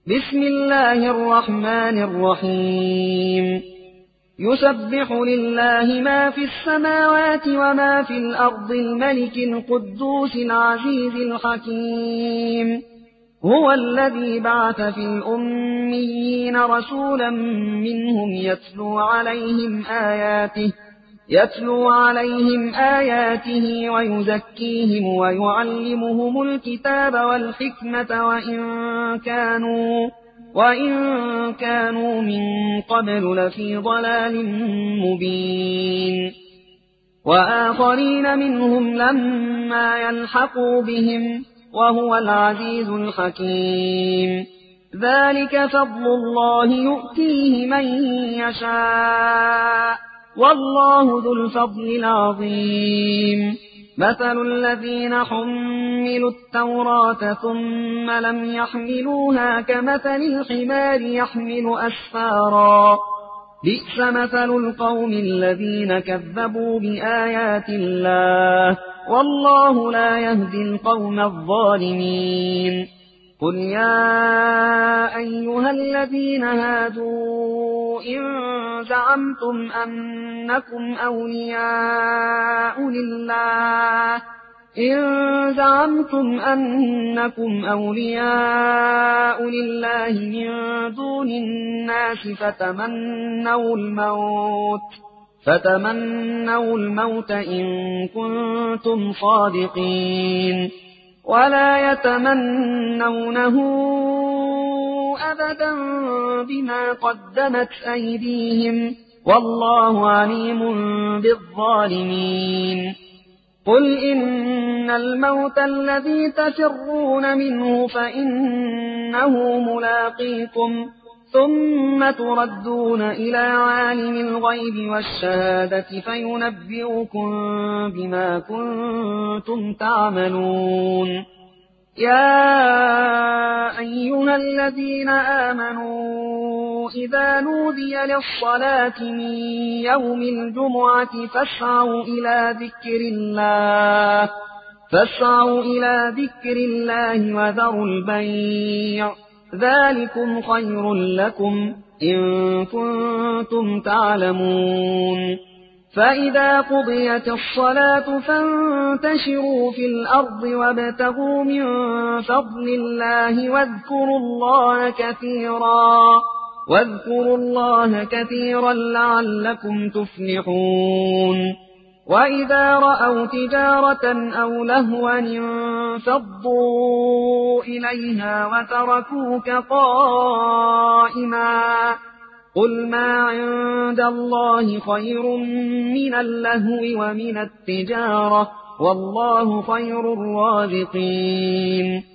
بسم الله الرحمن الرحيم يسبح لله ما في السماوات وما في الأرض الملك القدوس العزيز الحكيم هو الذي بعث في الأميين رسولا منهم يتلو عليهم آياته ويزكيهم ويعلمهم الكتاب والحكمة وإن كانوا من قبل لفي ضلال مبين وآخرين منهم لما يلحقوا بهم وهو العزيز الحكيم ذلك فضل الله يؤتيه من يشاء والله ذو الفضل العظيم مثل الذين حملوا التوراة ثم لم يحملوها كمثل الحمار يحمل أسفارا بئس مثل القوم الذين كذبوا بآيات الله والله لا يهدي القوم الظالمين قل يا أيها الذين هادوا إن زعمتم أنكم أولياء لله من دون الناس فتمنوا الموت إن كنتم صادقين ولا يتمنونه أبدا بما قدمت أيديهم والله عليم بالظالمين قل إن الموت الذي تفرون منه فإنه ملاقيكم ثم تردون إلى عالم الغيب والشهادة فينبئكم بما كنتم تعملون يا أيها الذين آمنوا إذا نودي للصلاة من يوم الجمعة فاسعوا إلى ذكر الله وذروا البيع ذلكم خير لكم إن كنتم تعلمون فإذا قضيت الصلاة فانتشروا في الأرض وابتغوا من فضل الله واذكروا الله كثيرا لعلكم تفلحون وإذا رأوا تجارة أو لهوا انفضوا إليها وتركوك قائما قل ما عند الله خير من اللهو ومن التجارة والله خير الرازقين